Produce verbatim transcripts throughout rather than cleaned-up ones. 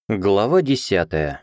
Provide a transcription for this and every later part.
Глава десятая.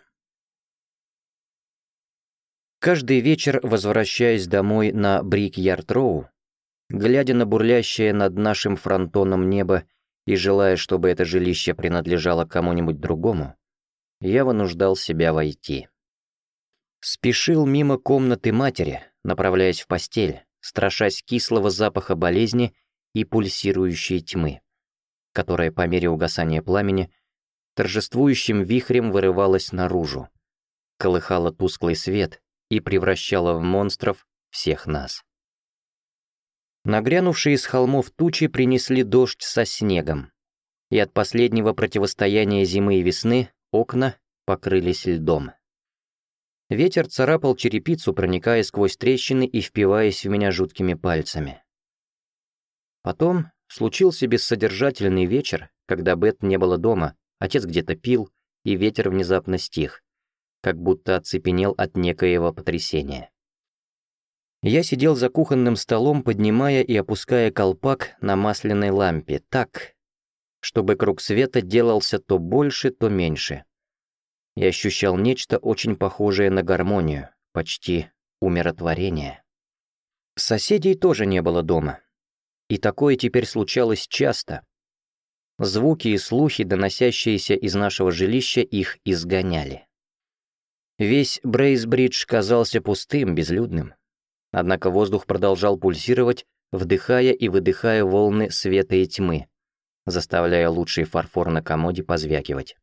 Каждый вечер, возвращаясь домой на Брик-Ярд-Роу, глядя на бурлящее над нашим фронтоном небо и желая, чтобы это жилище принадлежало кому-нибудь другому, я вынуждал себя войти. Спешил мимо комнаты матери, направляясь в постель, страшась кислого запаха болезни и пульсирующей тьмы, которая по мере угасания пламени торжествующим вихрем вырывалась наружу, колыхала тусклый свет и превращала в монстров всех нас. Нагрянувшие с холмов тучи принесли дождь со снегом, и от последнего противостояния зимы и весны окна покрылись льдом. Ветер царапал черепицу, проникая сквозь трещины и впиваясь в меня жуткими пальцами. Потом случился бессодержательный вечер, когда Бет не было дома. Отец где-то пил, и ветер внезапно стих, как будто оцепенел от некоего потрясения. Я сидел за кухонным столом, поднимая и опуская колпак на масляной лампе так, чтобы круг света делался то больше, то меньше. Я ощущал нечто очень похожее на гармонию, почти умиротворение. Соседей тоже не было дома, и такое теперь случалось часто. Звуки и слухи, доносящиеся из нашего жилища, их изгоняли. Весь Брейсбридж казался пустым, безлюдным. Однако воздух продолжал пульсировать, вдыхая и выдыхая волны света и тьмы, заставляя лучший фарфор на комоде позвякивать.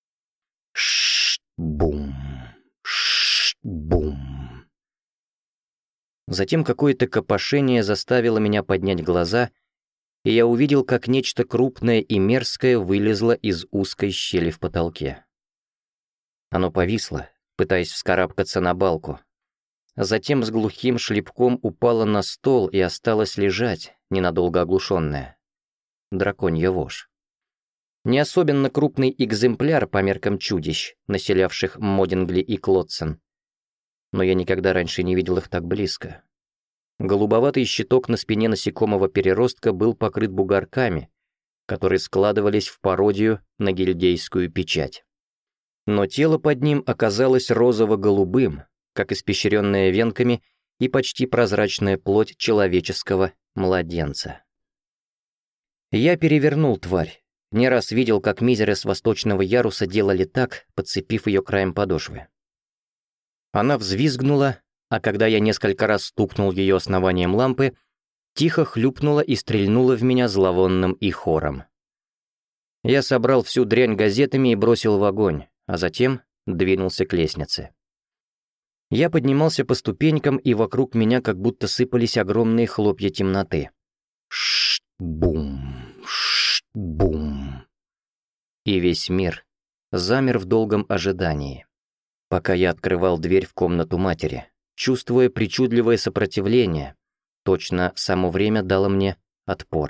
Ш-бум, ш-бум. Затем какое-то копошение заставило меня поднять глаза, и я увидел, как нечто крупное и мерзкое вылезло из узкой щели в потолке. Оно повисло, пытаясь вскарабкаться на балку. Затем с глухим шлепком упало на стол и осталось лежать, ненадолго оглушенное. Драконья вошь. Не особенно крупный экземпляр по меркам чудищ, населявших Модингли и Клодсон. Но я никогда раньше не видел их так близко. Голубоватый щиток на спине насекомого переростка был покрыт бугорками, которые складывались в пародию на гильдейскую печать. Но тело под ним оказалось розово-голубым, как испещренное венками и почти прозрачная плоть человеческого младенца. Я перевернул тварь, не раз видел, как мизеры с восточного яруса делали так, подцепив ее краем подошвы. Она взвизгнула, а когда я несколько раз стукнул ее основанием лампы, тихо хлюпнула и стрельнула в меня зловонным и хором. Я собрал всю дрянь газетами и бросил в огонь, а затем двинулся к лестнице. Я поднимался по ступенькам, и вокруг меня как будто сыпались огромные хлопья темноты. Ш-бум, ш-бум. И весь мир замер в долгом ожидании, пока я открывал дверь в комнату матери, чувствуя причудливое сопротивление. Точно само время дало мне отпор.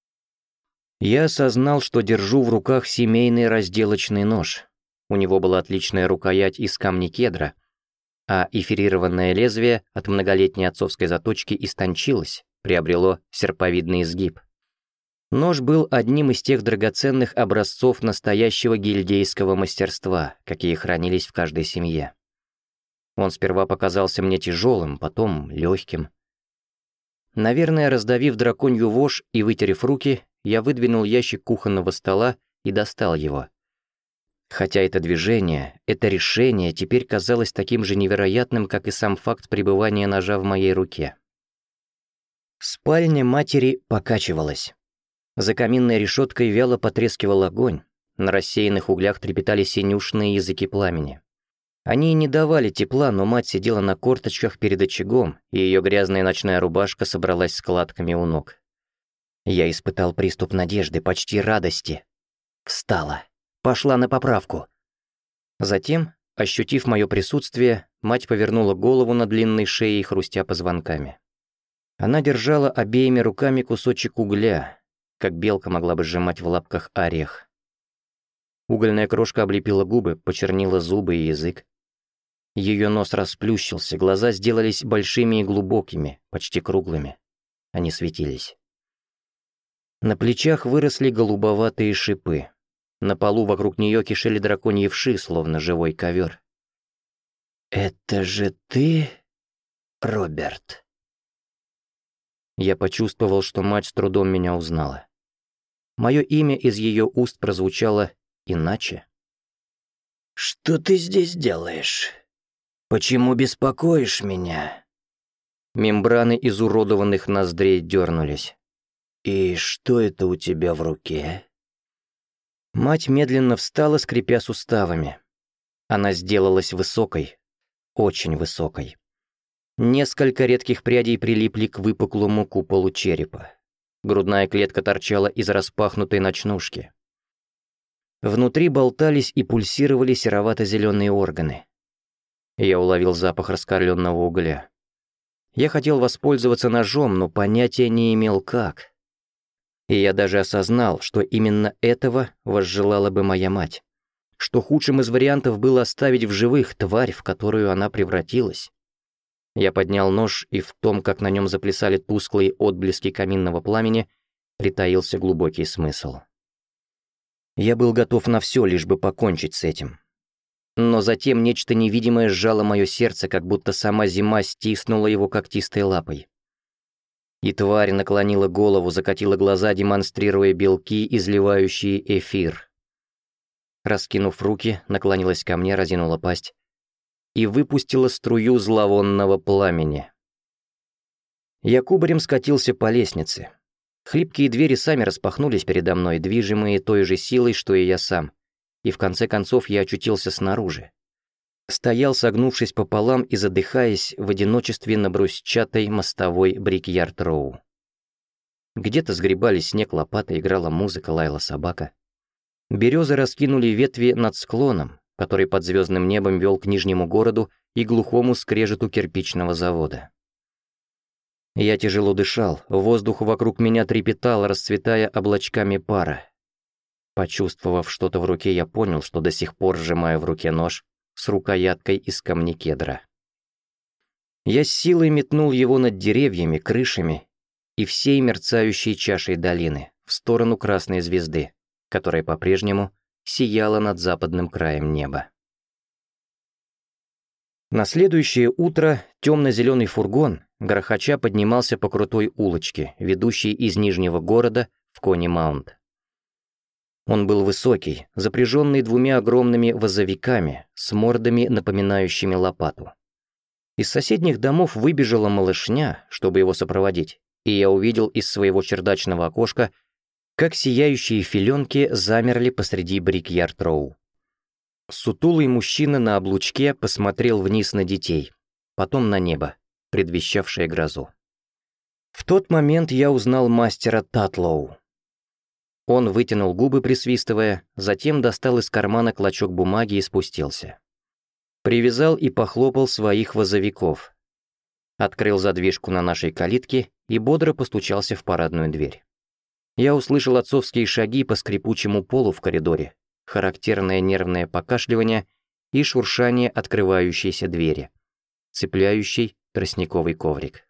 Я осознал, что держу в руках семейный разделочный нож. У него была отличная рукоять из камня кедра, а эфирированное лезвие от многолетней отцовской заточки истончилось, приобрело серповидный изгиб. Нож был одним из тех драгоценных образцов настоящего гильдейского мастерства, какие хранились в каждой семье. Он сперва показался мне тяжелым, потом легким. Наверное, раздавив драконью вошь и вытерев руки, я выдвинул ящик кухонного стола и достал его. Хотя это движение, это решение теперь казалось таким же невероятным, как и сам факт пребывания ножа в моей руке. Спальня матери покачивалась. За каминной решеткой вяло потрескивал огонь, на рассеянных углях трепетали синюшные языки пламени. Они не давали тепла, но мать сидела на корточках перед очагом, и ее грязная ночная рубашка собралась складками у ног. Я испытал приступ надежды, почти радости. Встала. Пошла на поправку. Затем, ощутив мое присутствие, мать повернула голову на длинной шее, хрустя позвонками. Она держала обеими руками кусочек угля, как белка могла бы сжимать в лапках орех. Угольная крошка облепила губы, почернила зубы и язык. Ее нос расплющился, глаза сделались большими и глубокими, почти круглыми. Они светились. На плечах выросли голубоватые шипы. На полу вокруг нее кишели драконьи вши, словно живой ковер. «Это же ты, Роберт?» Я почувствовал, что мать с трудом меня узнала. Мое имя из ее уст прозвучало иначе. «Что ты здесь делаешь? Почему беспокоишь меня?» Мембраны изуродованных ноздрей дернулись. «И что это у тебя в руке?» Мать медленно встала, скрипя суставами. Она сделалась высокой, очень высокой. Несколько редких прядей прилипли к выпуклому куполу черепа. Грудная клетка торчала из распахнутой ночнушки. Внутри болтались и пульсировали серовато-зеленые органы. Я уловил запах раскаленного угля. Я хотел воспользоваться ножом, но понятия не имел как. И я даже осознал, что именно этого возжелала бы моя мать. Что худшим из вариантов было оставить в живых тварь, в которую она превратилась. Я поднял нож, и в том, как на нем заплясали тусклые отблески каминного пламени, притаился глубокий смысл. Я был готов на все, лишь бы покончить с этим. Но затем нечто невидимое сжало мое сердце, как будто сама зима стиснула его когтистой лапой. И тварь наклонила голову, закатила глаза, демонстрируя белки, изливающие эфир. Раскинув руки, наклонилась ко мне, разинула пасть и выпустила струю зловонного пламени. Я кубарем скатился по лестнице. Хлипкие двери сами распахнулись передо мной, движимые той же силой, что и я сам, и в конце концов я очутился снаружи. Стоял, согнувшись пополам и задыхаясь в одиночестве на брусчатой мостовой Брикьярд-Роу. Где-то сгребали снег лопатой, играла музыка, лаяла собака. Березы раскинули ветви над склоном, который под звездным небом вел к нижнему городу и глухому скрежету кирпичного завода. Я тяжело дышал, воздух вокруг меня трепетал, расцветая облачками пара. Почувствовав что-то в руке, я понял, что до сих пор сжимаю в руке нож с рукояткой из камней кедра. Я с силой метнул его над деревьями, крышами и всей мерцающей чашей долины в сторону красной звезды, которая по-прежнему сияла над западным краем неба. На следующее утро темно-зеленый фургон, грохоча, поднимался по крутой улочке, ведущей из Нижнего города в Кони-Маунт. Он был высокий, запряженный двумя огромными возовиками с мордами, напоминающими лопату. Из соседних домов выбежала малышня, чтобы его сопроводить, и я увидел из своего чердачного окошка, как сияющие филенки замерли посреди Брикьярд-Роу. Сутулый мужчина на облучке посмотрел вниз на детей, потом на небо, предвещавшее грозу. В тот момент я узнал мастера Татлоу. Он вытянул губы, присвистывая, затем достал из кармана клочок бумаги и спустился. Привязал и похлопал своих возовиков. Открыл задвижку на нашей калитке и бодро постучался в парадную дверь. Я услышал отцовские шаги по скрипучему полу в коридоре, характерное нервное покашливание и шуршание открывающейся двери, цепляющей тростниковый коврик.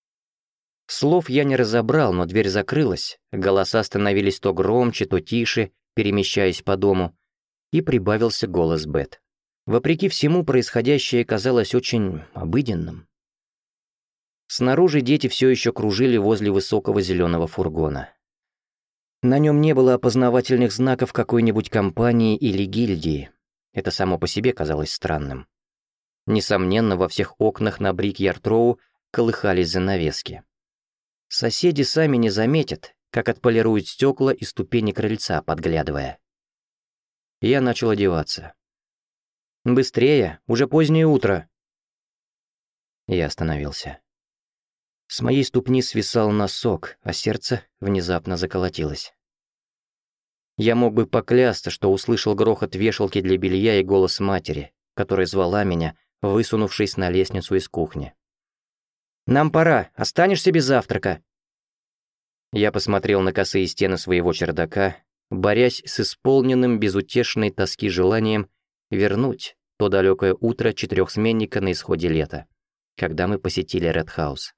Слов я не разобрал, но дверь закрылась, голоса становились то громче, то тише, перемещаясь по дому, и прибавился голос Бет. Вопреки всему, происходящее казалось очень обыденным. Снаружи дети все еще кружили возле высокого зеленого фургона. На нем не было опознавательных знаков какой-нибудь компании или гильдии. Это само по себе казалось странным. Несомненно, во всех окнах на Брикьярд-Роу колыхались занавески. Соседи сами не заметят, как отполируют стекла и ступени крыльца, подглядывая. Я начал одеваться. «Быстрее, уже позднее утро!» Я остановился. С моей ступни свисал носок, а сердце внезапно заколотилось. Я мог бы поклясться, что услышал грохот вешалки для белья и голос матери, которая звала меня, высунувшись на лестницу из кухни. «Нам пора, останешься без завтрака?» Я посмотрел на косые стены своего чердака, борясь с исполненным безутешной тоски желанием вернуть то далекое утро четырехсменника на исходе лета, когда мы посетили Ред-хаус.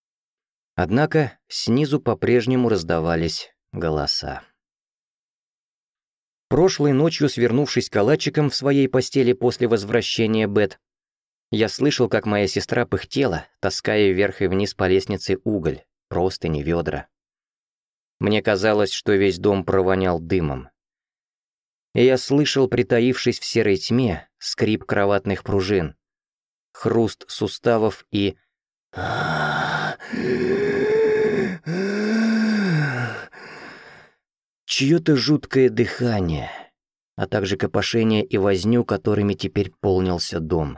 Однако снизу по-прежнему раздавались голоса. Прошлой ночью, свернувшись калачиком в своей постели после возвращения Бет, я слышал, как моя сестра пыхтела, таская вверх и вниз по лестнице уголь, простыни, ведра. Мне казалось, что весь дом провонял дымом. И я слышал, притаившись в серой тьме, скрип кроватных пружин, хруст суставов и... чьё-то жуткое дыхание, а также копошение и возню, которыми теперь полнился дом.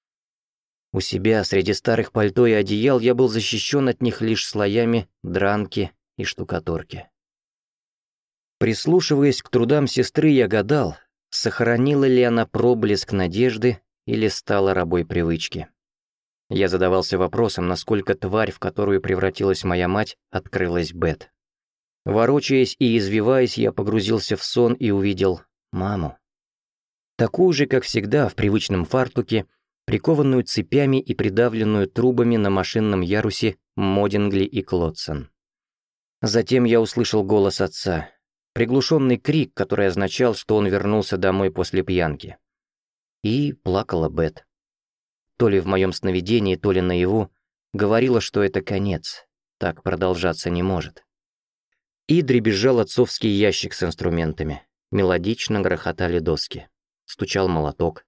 У себя, среди старых пальто и одеял, я был защищен от них лишь слоями дранки и штукатурки. Прислушиваясь к трудам сестры, я гадал, сохранила ли она проблеск надежды или стала рабой привычки. Я задавался вопросом, насколько тварь, в которую превратилась моя мать, открылась Бет. Ворочаясь и извиваясь, я погрузился в сон и увидел маму. Такую же, как всегда, в привычном фартуке, прикованную цепями и придавленную трубами на машинном ярусе Модингли и Клодсон. Затем я услышал голос отца, приглушенный крик, который означал, что он вернулся домой после пьянки. И плакала Бет. То ли в моем сновидении, то ли наяву, говорила, что это конец, так продолжаться не может. И дребезжал отцовский ящик с инструментами, мелодично грохотали доски, стучал молоток.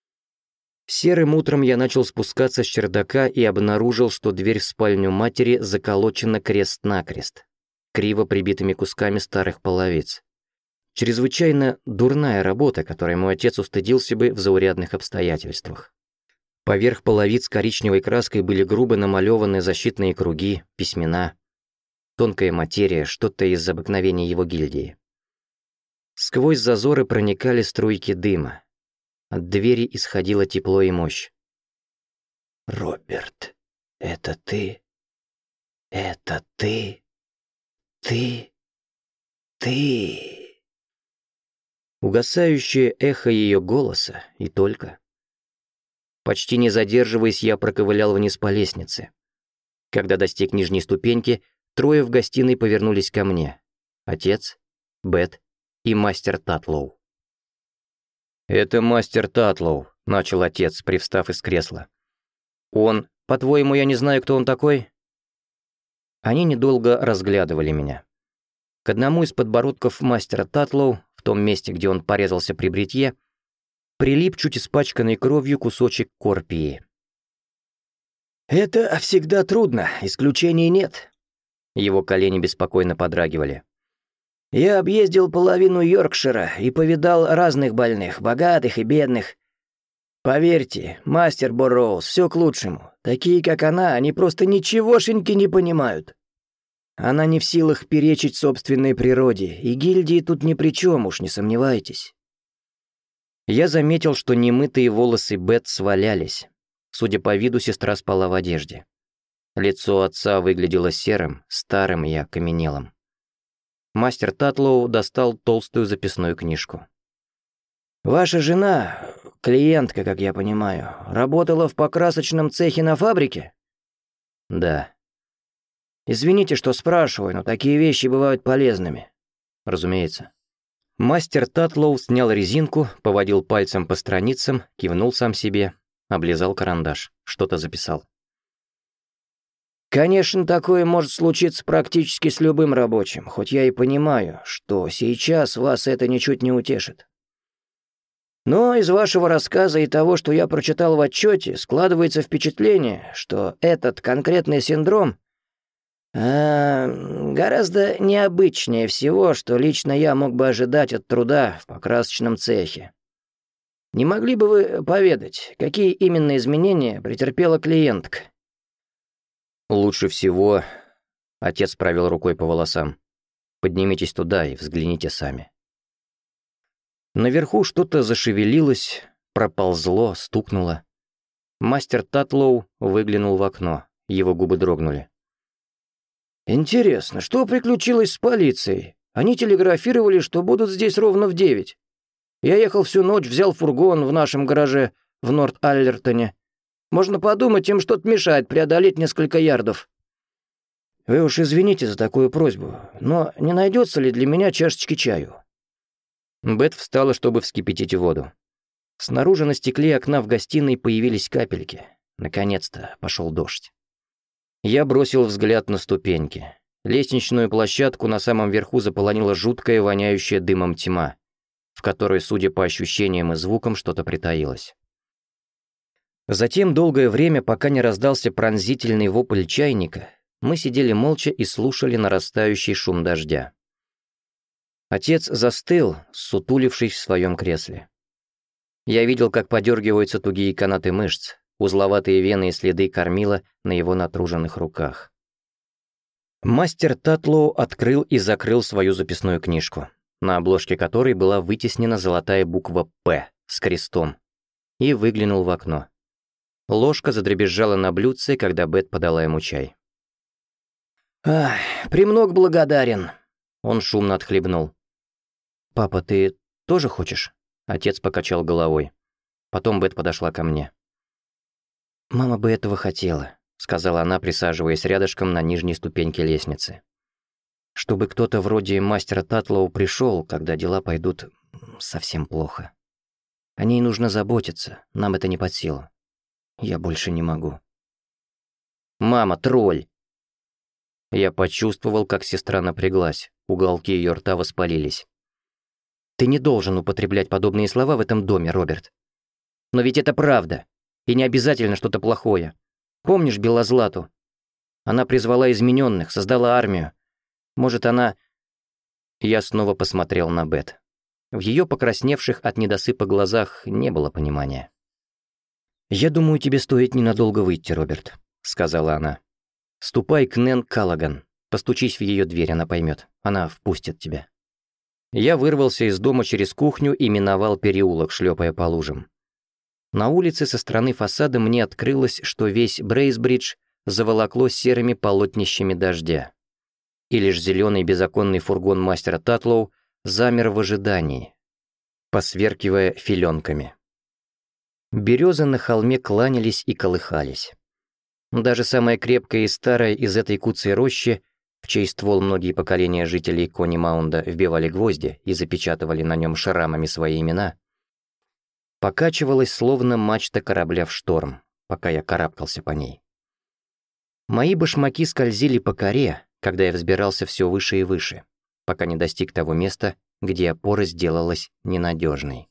Серым утром я начал спускаться с чердака и обнаружил, что дверь в спальню матери заколочена крест-накрест, криво прибитыми кусками старых половиц. Чрезвычайно дурная работа, которой мой отец устыдился бы в заурядных обстоятельствах. Поверх половиц коричневой краской были грубо намалеваны защитные круги, письмена, тонкая материя, что-то из обыкновений его гильдии. Сквозь зазоры проникали струйки дыма. От двери исходило тепло и мощь. «Роберт, это ты? Это ты? Ты? Ты?» Угасающее эхо ее голоса, и только. Почти не задерживаясь, я проковылял вниз по лестнице. Когда достиг нижней ступеньки, трое в гостиной повернулись ко мне. Отец, Бет и мастер Татлоу. «Это мастер Татлоу», — начал отец, привстав из кресла. «Он... По-твоему, я не знаю, кто он такой?» Они недолго разглядывали меня. К одному из подбородков мастера Татлоу, в том месте, где он порезался при бритье, прилип чуть испачканной кровью кусочек корпии. «Это всегда трудно, исключений нет». Его колени беспокойно подрагивали. «Я объездил половину Йоркшира и повидал разных больных, богатых и бедных. Поверьте, мастер Борроуз, все к лучшему. Такие, как она, они просто ничегошеньки не понимают. Она не в силах перечить собственной природе, и гильдии тут ни при чем, уж не сомневайтесь». Я заметил, что немытые волосы Бет свалялись. Судя по виду, сестра спала в одежде. Лицо отца выглядело серым, старым и окаменелым. Мастер Татлоу достал толстую записную книжку. «Ваша жена, клиентка, как я понимаю, работала в покрасочном цехе на фабрике?» «Да». «Извините, что спрашиваю, но такие вещи бывают полезными». «Разумеется». Мастер Татлоу снял резинку, поводил пальцем по страницам, кивнул сам себе, облизал карандаш, что-то записал. «Конечно, такое может случиться практически с любым рабочим, хоть я и понимаю, что сейчас вас это ничуть не утешит. Но из вашего рассказа и того, что я прочитал в отчете, складывается впечатление, что этот конкретный синдром э, гораздо необычнее всего, что лично я мог бы ожидать от труда в покрасочном цехе. Не могли бы вы поведать, какие именно изменения претерпела клиентка?» «Лучше всего...» — отец провел рукой по волосам. «Поднимитесь туда и взгляните сами». Наверху что-то зашевелилось, проползло, стукнуло. Мастер Татлоу выглянул в окно, его губы дрогнули. «Интересно, что приключилось с полицией? Они телеграфировали, что будут здесь ровно в девять. Я ехал всю ночь, взял фургон в нашем гараже в Норт-Аллертоне. Можно подумать, им что-то мешает преодолеть несколько ярдов. Вы уж извините за такую просьбу, но не найдется ли для меня чашечки чаю?» Бет встала, чтобы вскипятить воду. Снаружи на стекле окна в гостиной появились капельки. Наконец-то пошел дождь. Я бросил взгляд на ступеньки. Лестничную площадку на самом верху заполонила жуткая, воняющая дымом тьма, в которой, судя по ощущениям и звукам, что-то притаилось. Затем долгое время, пока не раздался пронзительный вопль чайника, мы сидели молча и слушали нарастающий шум дождя. Отец застыл, ссутулившись в своем кресле. Я видел, как подергиваются тугие канаты мышц, узловатые вены и следы кормила на его натруженных руках. Мастер Татлоу открыл и закрыл свою записную книжку, на обложке которой была вытеснена золотая буква «П» с крестом, и выглянул в окно. Ложка задребезжала на блюдце, когда Бет подала ему чай. «Ах, премног благодарен», — он шумно отхлебнул. «Папа, ты тоже хочешь?» — отец покачал головой. Потом Бет подошла ко мне. «Мама бы этого хотела», — сказала она, присаживаясь рядышком на нижней ступеньке лестницы. «Чтобы кто-то вроде мастера Татлоу пришел, когда дела пойдут совсем плохо. О ней нужно заботиться, нам это не под силу. Я больше не могу». «Мама, тролль!» Я почувствовал, как сестра напряглась, уголки ее рта воспалились. «Ты не должен употреблять подобные слова в этом доме, Роберт. Но ведь это правда, и не обязательно что-то плохое. Помнишь Белозлату? Она призвала измененных, создала армию. Может, она...» Я снова посмотрел на Бет. В ее покрасневших от недосыпа глазах не было понимания. «Я думаю, тебе стоит ненадолго выйти, Роберт», — сказала она. «Ступай к Нэн Каллаган, постучись в ее дверь, она поймет. Она впустит тебя». Я вырвался из дома через кухню и миновал переулок, шлепая по лужам. На улице со стороны фасада мне открылось, что весь Брейсбридж заволокло серыми полотнищами дождя. И лишь зеленый беззаконный фургон мастера Татлоу замер в ожидании, посверкивая филенками. Березы на холме кланялись и колыхались. Даже самая крепкая и старая из этой куцей рощи, в чей ствол многие поколения жителей Кони-Маунда вбивали гвозди и запечатывали на нем шрамами свои имена, покачивалась словно мачта корабля в шторм, пока я карабкался по ней. Мои башмаки скользили по коре, когда я взбирался все выше и выше, пока не достиг того места, где опора сделалась ненадежной.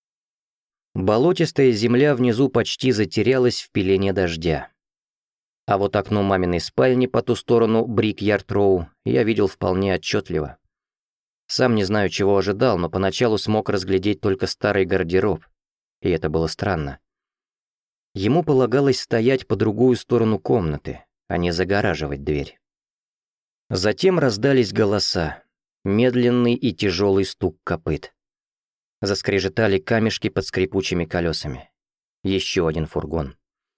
Болотистая земля внизу почти затерялась в пелене дождя. А вот окно маминой спальни по ту сторону Брик-Ярд-Роу я видел вполне отчетливо. Сам не знаю, чего ожидал, но поначалу смог разглядеть только старый гардероб, и это было странно. Ему полагалось стоять по другую сторону комнаты, а не загораживать дверь. Затем раздались голоса, медленный и тяжелый стук копыт. Заскрежетали камешки под скрипучими колесами. Еще один фургон.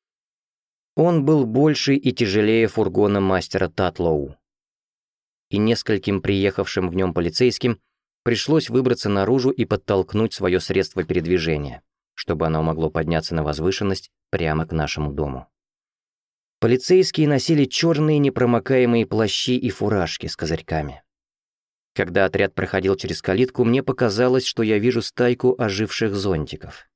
Он был больше и тяжелее фургона мастера Татлоу. И нескольким приехавшим в нем полицейским пришлось выбраться наружу и подтолкнуть свое средство передвижения, чтобы оно могло подняться на возвышенность прямо к нашему дому. Полицейские носили черные непромокаемые плащи и фуражки с козырьками. Когда отряд проходил через калитку, мне показалось, что я вижу стайку оживших зонтиков.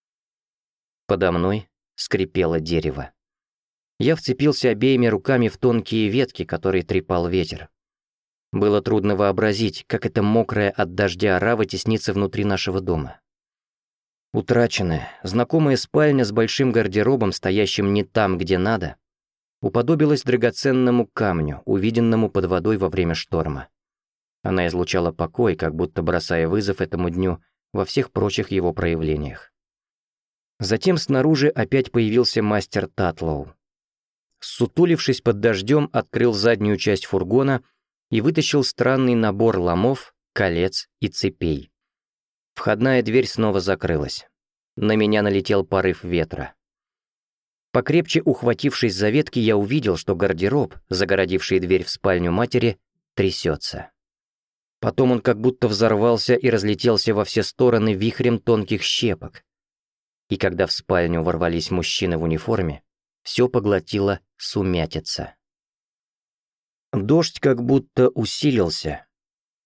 Подо мной скрипело дерево. Я вцепился обеими руками в тонкие ветки, которые трепал ветер. Было трудно вообразить, как эта мокрая от дождя орава теснится внутри нашего дома. Утраченная, знакомая спальня с большим гардеробом, стоящим не там, где надо, уподобилась драгоценному камню, увиденному под водой во время шторма. Она излучала покой, как будто бросая вызов этому дню во всех прочих его проявлениях. Затем снаружи опять появился мастер Татлоу. Ссутулившись под дождем, открыл заднюю часть фургона и вытащил странный набор ломов, колец и цепей. Входная дверь снова закрылась. На меня налетел порыв ветра. Покрепче ухватившись за ветки, я увидел, что гардероб, загородивший дверь в спальню матери, трясется. Потом он как будто взорвался и разлетелся во все стороны вихрем тонких щепок. И когда в спальню ворвались мужчины в униформе, все поглотила сумятица. Дождь как будто усилился,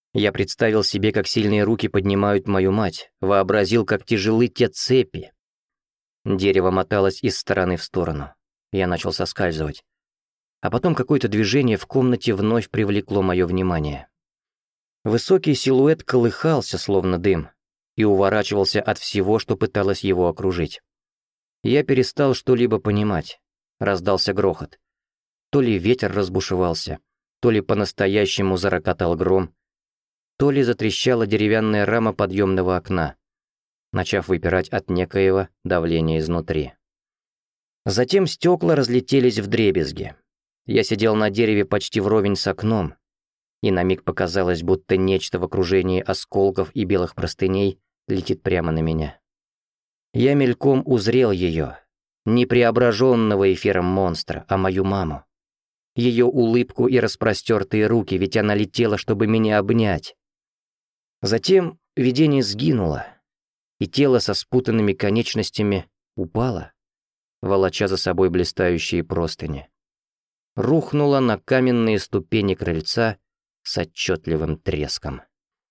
Я представил себе, как сильные руки поднимают мою мать, вообразил, как тяжелы те цепи. Дерево моталось из стороны в сторону. Я начал соскальзывать. А потом какое-то движение в комнате вновь привлекло мое внимание. Высокий силуэт колыхался, словно дым, и уворачивался от всего, что пыталось его окружить. Я перестал что-либо понимать. Раздался грохот. То ли ветер разбушевался, то ли по-настоящему зарокотал гром, то ли затрещала деревянная рама подъемного окна, начав выпирать от некоего давления изнутри. Затем стекла разлетелись вдребезги. Я сидел на дереве почти вровень с окном, и на миг показалось, будто нечто в окружении осколков и белых простыней летит прямо на меня. Я мельком узрел ее, не преображенного эфиром монстра, а мою маму. Ее улыбку и распростертые руки, ведь она летела, чтобы меня обнять. Затем видение сгинуло, и тело со спутанными конечностями упало, волоча за собой блистающие простыни. Рухнуло на каменные ступени крыльца с отчетливым треском.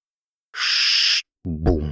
Ш-бум,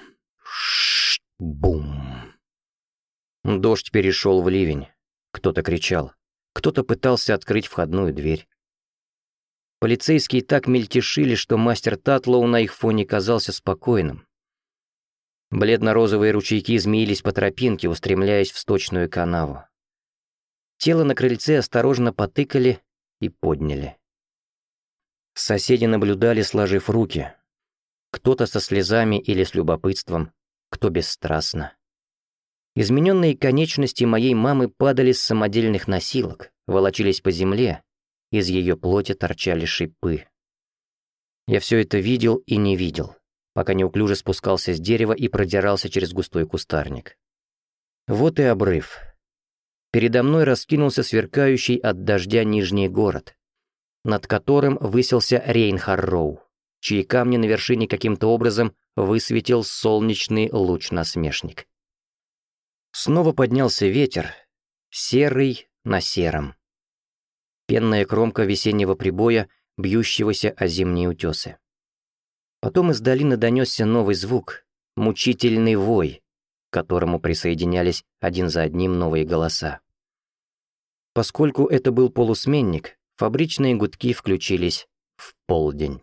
ш-бум. Дождь перешел в ливень. Кто-то кричал. Кто-то пытался открыть входную дверь. Полицейские так мельтешили, что мастер Татлоу на их фоне казался спокойным. Бледно-розовые ручейки змеились по тропинке, устремляясь в сточную канаву. Тело на крыльце осторожно потыкали и подняли. Соседи наблюдали, сложив руки. Кто-то со слезами или с любопытством, кто бесстрастно. Измененные конечности моей мамы падали с самодельных носилок, волочились по земле, из ее плоти торчали шипы. Я все это видел и не видел, пока неуклюже спускался с дерева и продирался через густой кустарник. Вот и обрыв. Передо мной раскинулся сверкающий от дождя нижний город, над которым высился Рейнхарроу, чьи камни на вершине каким-то образом высветил солнечный луч-насмешник. Снова поднялся ветер, серый на сером. Пенная кромка весеннего прибоя, бьющегося о зимние утесы. Потом из долины донесся новый звук, мучительный вой, к которому присоединялись один за одним новые голоса. Поскольку это был полусменник, фабричные гудки включились в полдень.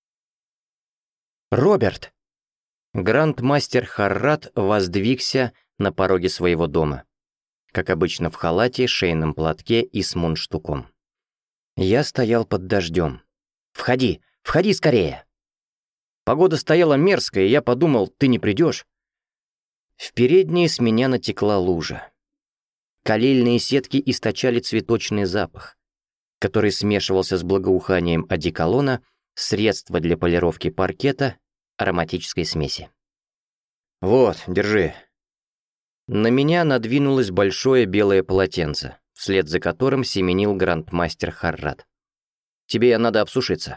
«Роберт!» Грандмастер Харрат воздвигся на пороге своего дома, как обычно в халате, шейном платке и с мундштуком. Я стоял под дождем. «Входи, входи скорее!» Погода стояла мерзкая, и я подумал, ты не придешь. В передней с меня натекла лужа. Калильные сетки источали цветочный запах, который смешивался с благоуханием одеколона, средства для полировки паркета, ароматической смеси. «Вот, держи». На меня надвинулось большое белое полотенце, вслед за которым семенил грандмастер Харрат. «Тебе надо обсушиться».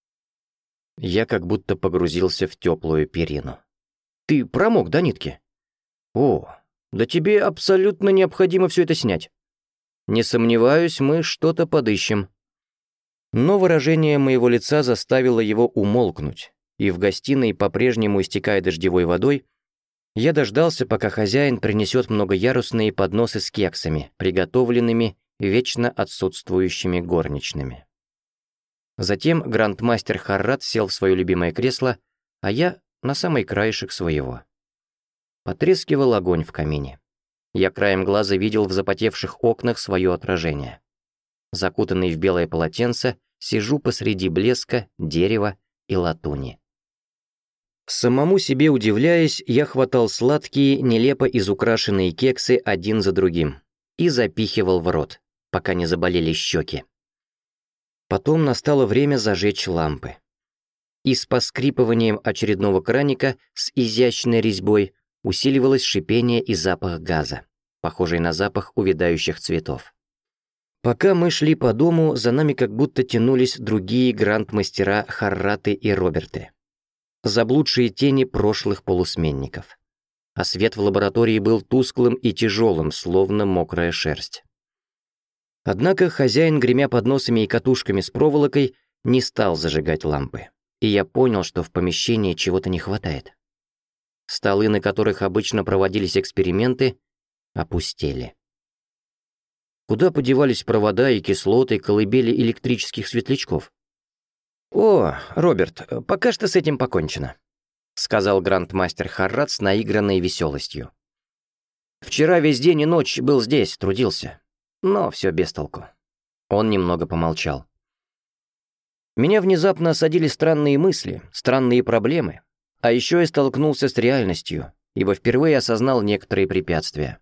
Я как будто погрузился в теплую перину. «Ты промок до нитки?» «О, да тебе абсолютно необходимо все это снять». «Не сомневаюсь, мы что-то подыщем». Но выражение моего лица заставило его умолкнуть, и в гостиной, по-прежнему истекая дождевой водой, я дождался, пока хозяин принесет многоярусные подносы с кексами, приготовленными вечно отсутствующими горничными. Затем грандмастер Харрат сел в свое любимое кресло, а я на самый краешек своего. Потрескивал огонь в камине. Я краем глаза видел в запотевших окнах свое отражение. Закутанный в белое полотенце, сижу посреди блеска, дерева и латуни. Самому себе удивляясь, я хватал сладкие, нелепо изукрашенные кексы один за другим и запихивал в рот, пока не заболели щеки. Потом настало время зажечь лампы. И с поскрипыванием очередного краника с изящной резьбой усиливалось шипение и запах газа, похожий на запах увядающих цветов. Пока мы шли по дому, за нами как будто тянулись другие грандмастера Харраты и Роберты. Заблудшие тени прошлых полусменников. А свет в лаборатории был тусклым и тяжелым, словно мокрая шерсть. Однако хозяин, гремя подносами и катушками с проволокой, не стал зажигать лампы. и я понял, что в помещении чего-то не хватает. Столы, на которых обычно проводились эксперименты, опустели. Куда подевались провода и кислоты, колыбели электрических светлячков? «О, Роберт, пока что с этим покончено», — сказал грандмастер Харрат с наигранной веселостью. «Вчера весь день и ночь был здесь, трудился, но все без толку». Он немного помолчал. «Меня внезапно осадили странные мысли, странные проблемы, а еще я столкнулся с реальностью, ибо впервые осознал некоторые препятствия.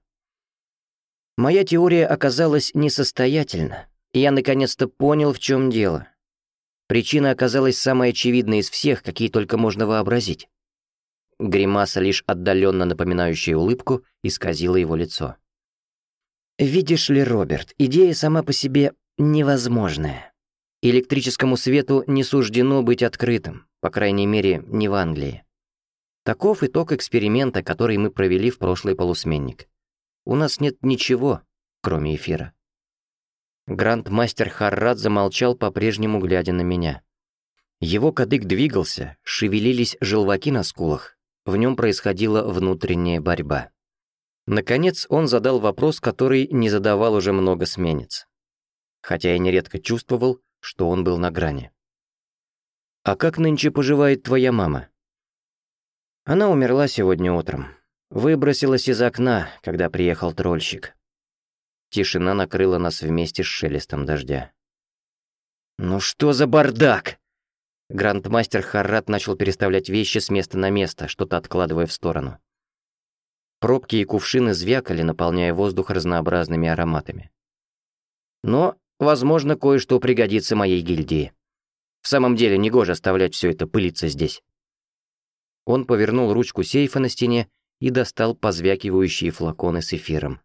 Моя теория оказалась несостоятельна, и я наконец-то понял, в чем дело. Причина оказалась самой очевидной из всех, какие только можно вообразить». Гримаса, лишь отдаленно напоминающая улыбку, исказила его лицо. «Видишь ли, Роберт, идея сама по себе невозможная. Электрическому свету не суждено быть открытым, по крайней мере, не в Англии. Таков итог эксперимента, который мы провели в прошлый полусменник. У нас нет ничего, кроме эфира». Грандмастер Харрат замолчал, по-прежнему глядя на меня. Его кадык двигался, шевелились желваки на скулах, в нем происходила внутренняя борьба. Наконец он задал вопрос, который не задавал уже много сменец. Хотя я нередко чувствовал, что он был на грани. «А как нынче поживает твоя мама?» «Она умерла сегодня утром. Выбросилась из окна, когда приехал трольщик». Тишина накрыла нас вместе с шелестом дождя. «Ну что за бардак?» Грандмастер Харрат начал переставлять вещи с места на место, что-то откладывая в сторону. Пробки и кувшины звякали, наполняя воздух разнообразными ароматами. «Но, возможно, кое-что пригодится моей гильдии. В самом деле, негоже оставлять все это пылиться здесь». Он повернул ручку сейфа на стене и достал позвякивающие флаконы с эфиром.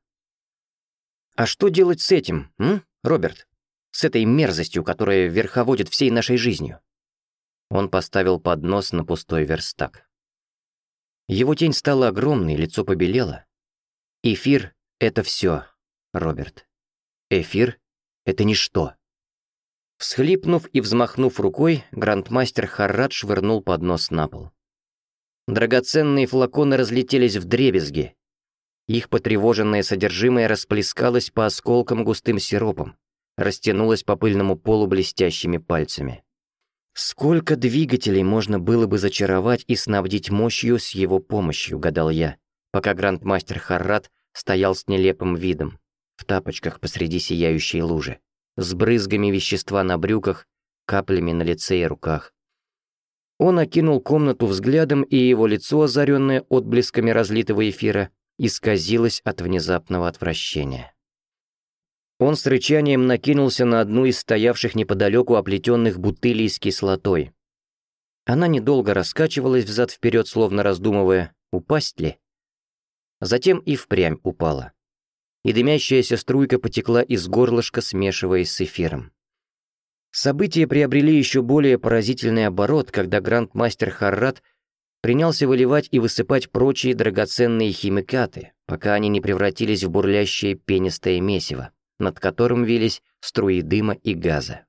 «А что делать с этим, м, Роберт? С этой мерзостью, которая верховодит всей нашей жизнью?» Он поставил поднос на пустой верстак. Его тень стала огромной, лицо побелело. «Эфир — это все, Роберт. Эфир — это ничто». Всхлипнув и взмахнув рукой, грандмастер Харрат швырнул поднос на пол. Драгоценные флаконы разлетелись вдребезги. Их потревоженное содержимое расплескалось по осколкам густым сиропом, растянулось по пыльному полу блестящими пальцами. Сколько двигателей можно было бы зачаровать и снабдить мощью с его помощью, гадал я, пока грандмастер Харрат стоял с нелепым видом, в тапочках посреди сияющей лужи, с брызгами вещества на брюках, каплями на лице и руках. Он окинул комнату взглядом, и его лицо, озаренное отблесками разлитого эфира, исказилось от внезапного отвращения. Он с рычанием накинулся на одну из стоявших неподалеку оплетенных бутылей с кислотой. Она недолго раскачивалась взад-вперед, словно раздумывая, упасть ли. Затем и впрямь упала. И дымящаяся струйка потекла из горлышка, смешиваясь с эфиром. События приобрели еще более поразительный оборот, когда грандмастер Харрат принялся выливать и высыпать прочие драгоценные химикаты, пока они не превратились в бурлящее пенистое месиво, над которым вились струи дыма и газа.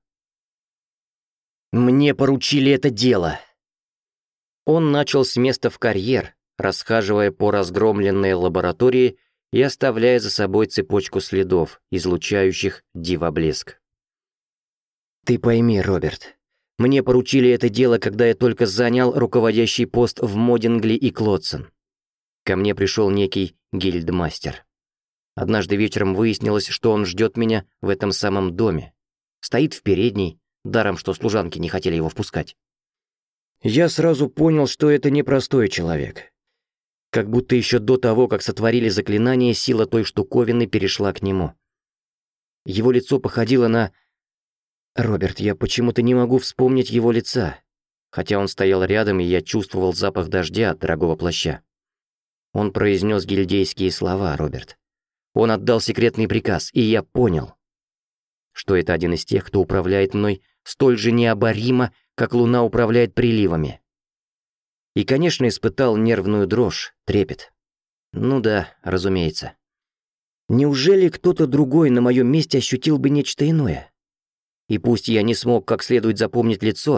«Мне поручили это дело!» Он начал с места в карьер, расхаживая по разгромленной лаборатории и оставляя за собой цепочку следов, излучающих дивоблеск. «Ты пойми, Роберт, мне поручили это дело, когда я только занял руководящий пост в Модингли и Клодсон. Ко мне пришел некий гильдмастер. Однажды вечером выяснилось, что он ждет меня в этом самом доме. Стоит в передней, даром что служанки не хотели его впускать. Я сразу понял, что это непростой человек. Как будто еще до того, как сотворили заклинание, сила той штуковины перешла к нему. Его лицо походило на... Роберт, я почему-то не могу вспомнить его лица, хотя он стоял рядом, и я чувствовал запах дождя от дорогого плаща. Он произнес гильдейские слова, Роберт. Он отдал секретный приказ, и я понял, что это один из тех, кто управляет мной столь же необоримо, как луна управляет приливами. И, конечно, испытал нервную дрожь, трепет. Ну да, разумеется. Неужели кто-то другой на моем месте ощутил бы нечто иное? И пусть я не смог как следует запомнить лицо,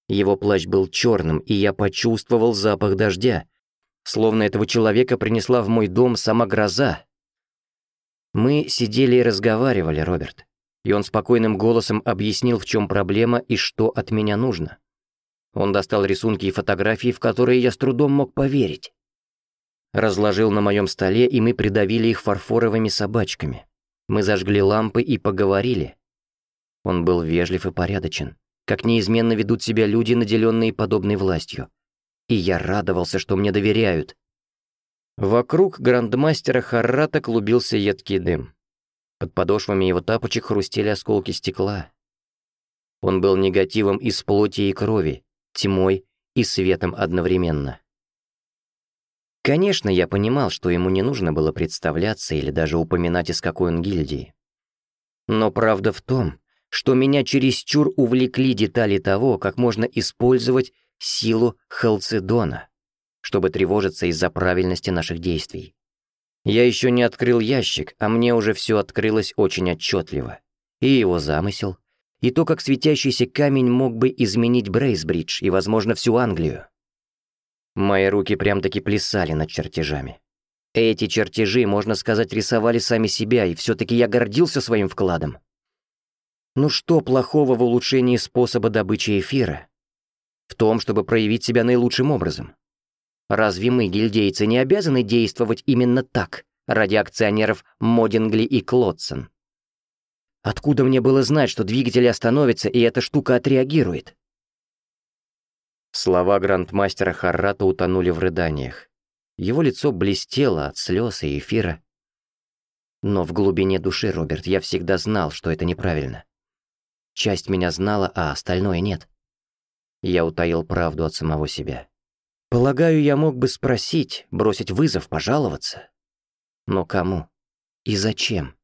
Его плащ был черным, и я почувствовал запах дождя, словно этого человека принесла в мой дом сама гроза. Мы сидели и разговаривали, Роберт, и он спокойным голосом объяснил, в чем проблема и что от меня нужно. Он достал рисунки и фотографии, в которые я с трудом мог поверить. Разложил на моем столе, и мы придавили их фарфоровыми собачками. Мы зажгли лампы и поговорили. Он был вежлив и порядочен, как неизменно ведут себя люди, наделенные подобной властью. И я радовался, что мне доверяют. Вокруг грандмастера Харрата клубился едкий дым. Под подошвами его тапочек хрустели осколки стекла. Он был негативом из плоти и крови, тьмой и светом одновременно. Конечно, я понимал, что ему не нужно было представляться или даже упоминать, из какой он гильдии. Но правда в том, что меня чересчур увлекли детали того, как можно использовать силу Халцедона, чтобы тревожиться из-за правильности наших действий. Я еще не открыл ящик, а мне уже все открылось очень отчетливо. И его замысел, и то, как светящийся камень мог бы изменить Брейсбридж и, возможно, всю Англию. Мои руки прям-таки плясали над чертежами. Эти чертежи, можно сказать, рисовали сами себя, и все-таки я гордился своим вкладом. Ну что плохого в улучшении способа добычи эфира? В том, чтобы проявить себя наилучшим образом. Разве мы, гильдейцы, не обязаны действовать именно так, ради акционеров Модингли и Клодсон? Откуда мне было знать, что двигатель остановится, и эта штука отреагирует? Слова грандмастера Харрата утонули в рыданиях. Его лицо блестело от слез и эфира. Но в глубине души, Роберт, я всегда знал, что это неправильно. Часть меня знала, а остальное нет. Я утаил правду от самого себя. Полагаю, я мог бы спросить, бросить вызов, пожаловаться. Но кому? И зачем?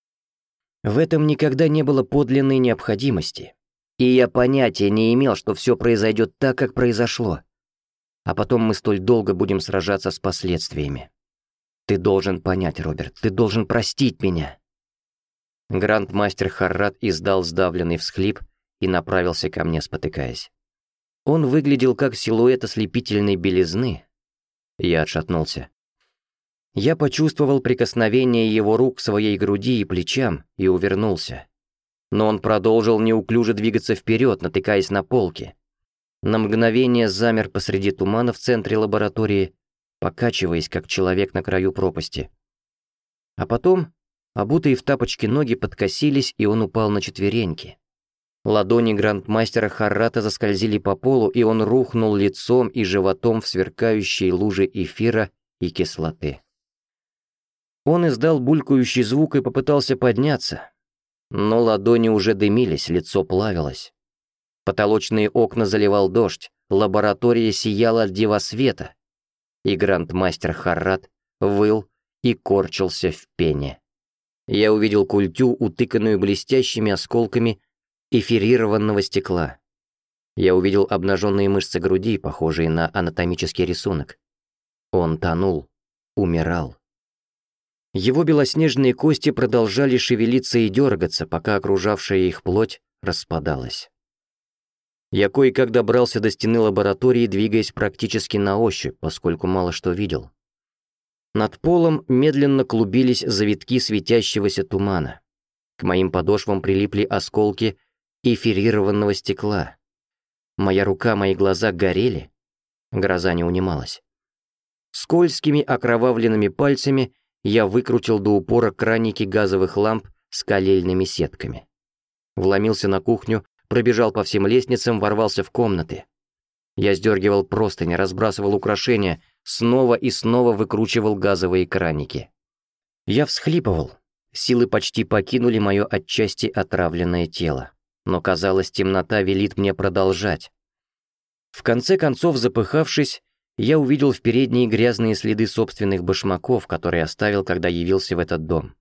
В этом никогда не было подлинной необходимости. И я понятия не имел, что все произойдет так, как произошло. А потом мы столь долго будем сражаться с последствиями. Ты должен понять, Роберт, ты должен простить меня. Грандмастер Харрат издал сдавленный всхлип и направился ко мне, спотыкаясь. Он выглядел как силуэт ослепительной белизны. Я отшатнулся. Я почувствовал прикосновение его рук к своей груди и плечам и увернулся. Но он продолжил неуклюже двигаться вперед, натыкаясь на полки. На мгновение замер посреди тумана в центре лаборатории, покачиваясь, как человек на краю пропасти. А потом обутые в тапочки ноги подкосились, и он упал на четвереньки. Ладони грандмастера Харрата заскользили по полу, и он рухнул лицом и животом в сверкающие лужи эфира и кислоты. Он издал булькающий звук и попытался подняться, но ладони уже дымились, лицо плавилось. Потолочные окна заливал дождь, лаборатория сияла от дивосвета, и грандмастер Харрат выл и корчился в пене. Я увидел культю, утыканную блестящими осколками эфирированного стекла. Я увидел обнаженные мышцы груди, похожие на анатомический рисунок. Он тонул, умирал. Его белоснежные кости продолжали шевелиться и дергаться, пока окружавшая их плоть распадалась. Я кое-как добрался до стены лаборатории, двигаясь практически на ощупь, поскольку мало что видел. Над полом медленно клубились завитки светящегося тумана. К моим подошвам прилипли осколки эфирированного стекла. Моя рука, мои глаза горели. Гроза не унималась. Скользкими окровавленными пальцами я выкрутил до упора краники газовых ламп с калильными сетками. Вломился на кухню, пробежал по всем лестницам, ворвался в комнаты. Я сдергивал простыни, разбрасывал украшения, снова и снова выкручивал газовые краники. Я всхлипывал. Силы почти покинули мое отчасти отравленное тело. Но, казалось, темнота велит мне продолжать. В конце концов, запыхавшись, я увидел в передней грязные следы собственных башмаков, которые оставил, когда явился в этот дом.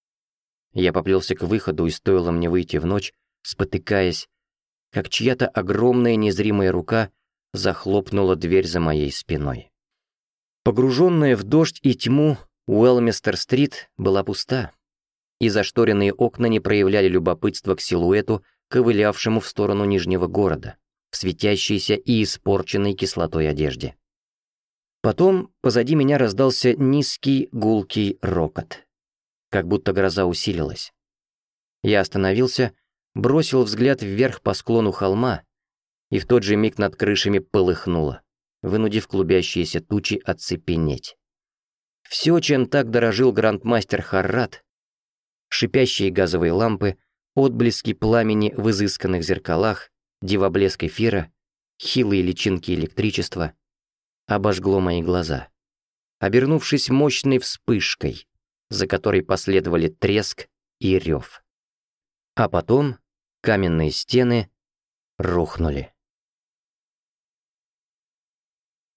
Я поплелся к выходу, и стоило мне выйти в ночь, спотыкаясь, как чья-то огромная незримая рука захлопнула дверь за моей спиной. Погруженная в дождь и тьму, Уэлмистер-стрит была пуста, и зашторенные окна не проявляли любопытства к силуэту, ковылявшему в сторону Нижнего города, в светящейся и испорченной кислотой одежде. Потом позади меня раздался низкий гулкий рокот, как будто гроза усилилась. Я остановился, бросил взгляд вверх по склону холма, и в тот же миг над крышами полыхнуло, вынудив клубящиеся тучи оцепенеть. Все, чем так дорожил грандмастер Харрат, шипящие газовые лампы, отблески пламени в изысканных зеркалах, дивоблеск эфира, хилые личинки электричества, обожгло мои глаза, обернувшись мощной вспышкой, за которой последовали треск и рев. А потом каменные стены рухнули.